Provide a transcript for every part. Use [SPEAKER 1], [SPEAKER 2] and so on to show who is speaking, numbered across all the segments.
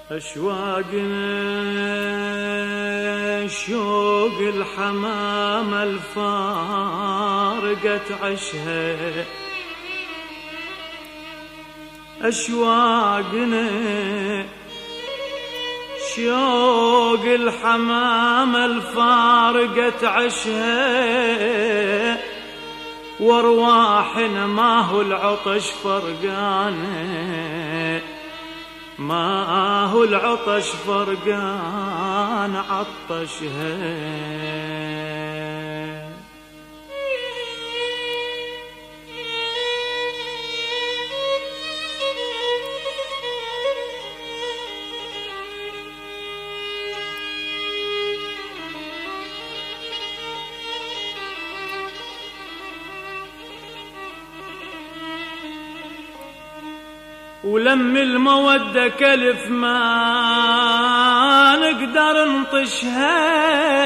[SPEAKER 1] أشواقنا شوق الحمامة الفارقت عشها، أشواقنا شوق الحمامة الفارقت عشها، وارواحنا ما هو العطش فرقانه، ما هو العطش فرقان عطشها. ولم المودة كلف ما نقدر نطشها،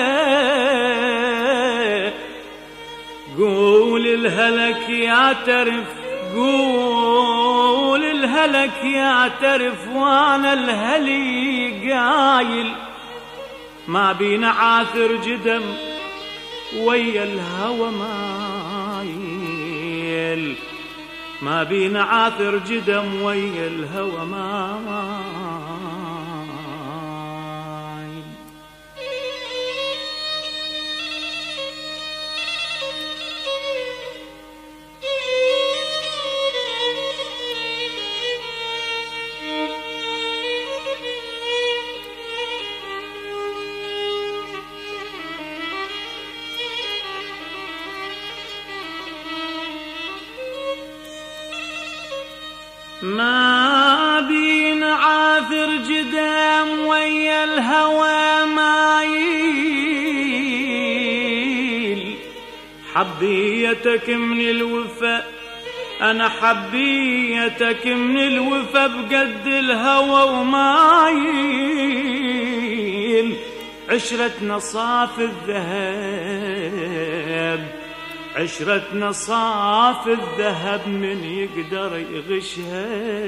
[SPEAKER 1] قول الهلك يعترف، قول الهلك يعترف، وانا الهلي قايل ما بينا عاثر جدم ويا الهوى مايل، ما بينا عاثر جدم ويا الهوى مايل. ما بينا عاثر جدام ويا الهوى مايل، حبيتك من الوفا، أنا حبيتك من الوفا بقد الهوى ومايل، عشرتنا صاف الذهب، عشرتنا صاف الذهب من يقدر يغشها.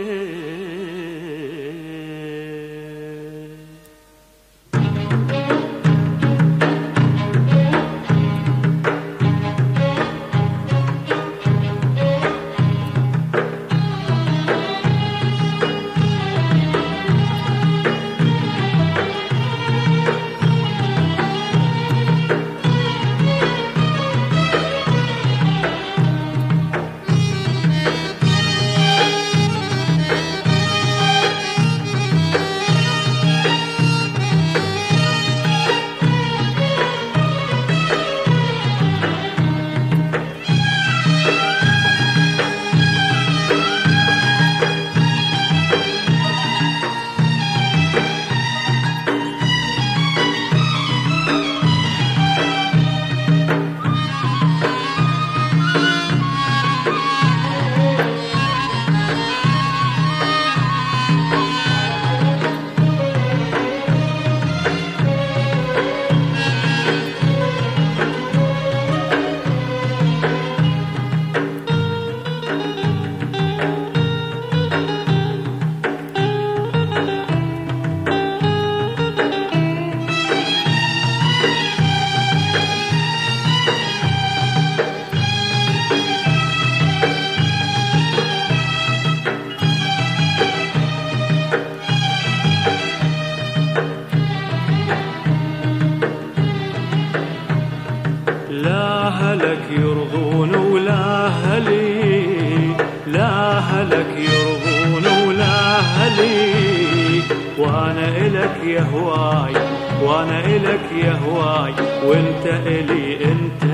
[SPEAKER 1] لا هلك يرضون ولا هلي، لا هلك يرضون ولا هلي، وانا الك يا هواي، وانا الك يا هواي، وانت الي، انت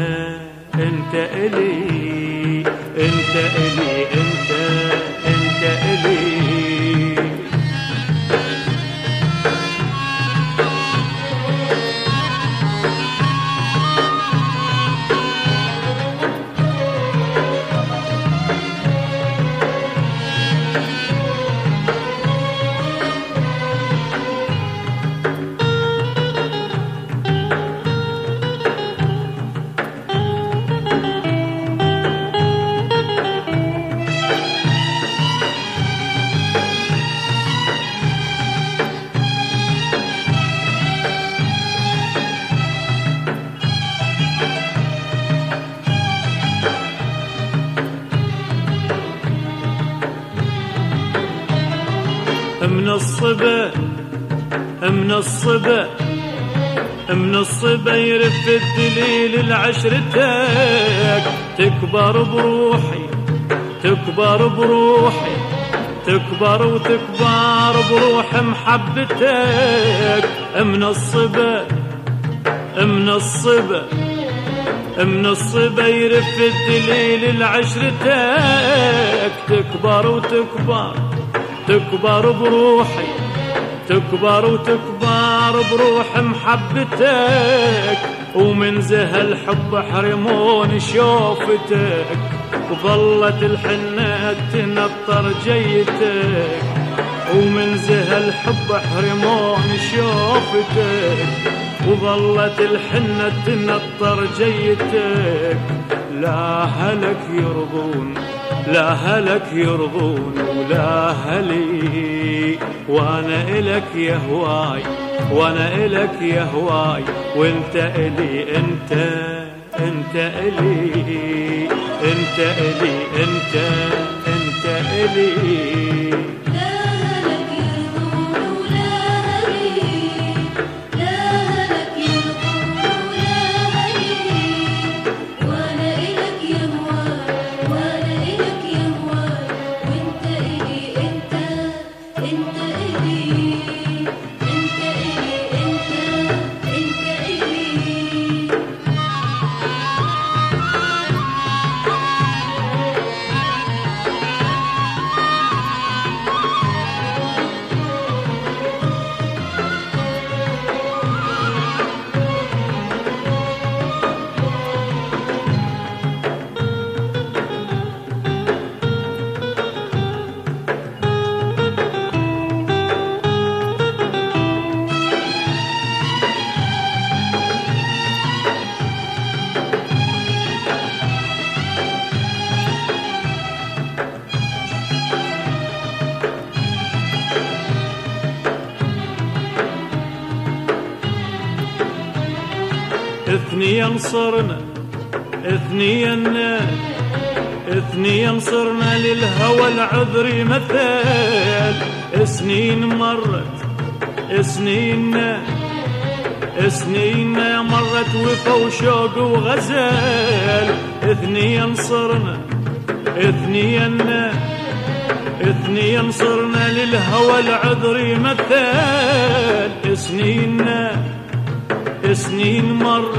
[SPEAKER 1] الي، انت الي، انت الي. الصبا من الصبا من الصبا يرف الدليل العشرتك، تكبر بروحي تكبر بروحي تكبر وتكبر بروح محبتك. من الصبا من الصبا من الصبا يرف الدليل العشرتك، تكبر وتكبر تكبر بروحي تكبر وتكبر بروح محبتك. ومن زه الحب حرمون شوفتك، وظلت الحنة تنطر جيتك. ومن زه الحب حرمون شوفتك، وظلت الحنة تنطر جيتك. لا هلك يرضون لا هلك يرضون ولا هلي، وانا الك يا هواي وانا الك يا هواي، وانت الي انت الي انت الي انت الي. اثنيا صرنا اثنيا صرنا للهوى العذري مثال. سنين مرت سنين مرت وفا وشوق وغزال. اثنيا صرنا اثنيا صرنا للهوى العذري مثال. سنين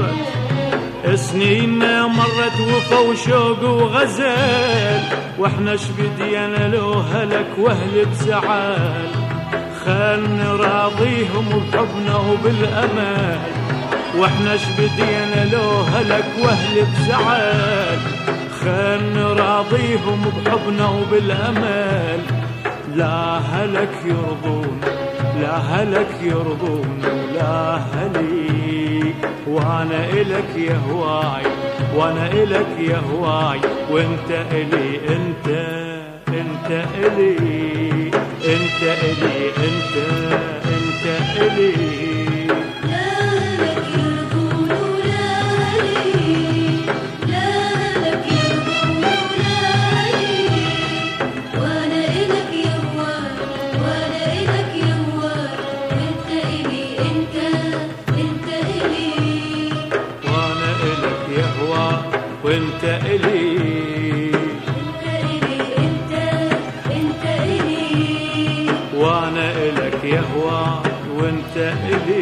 [SPEAKER 1] مرت وفا وشوق وغزال. واحنا شبدينا لو هلك واهل بزعال، خل نراضيهم بحبنا وبالامال. واحنا شبدينا لو هلك واهل بزعال، خل نراضيهم بحبنا وبالامال. لا هلك يرضون لا هلك يرضون ولا هلي، وانا الك يا هواي وانا الك يا هواي، وانت الي انت الي انت الي انت الي. وانت الي انت الي وانا الك يا هواي وانت الي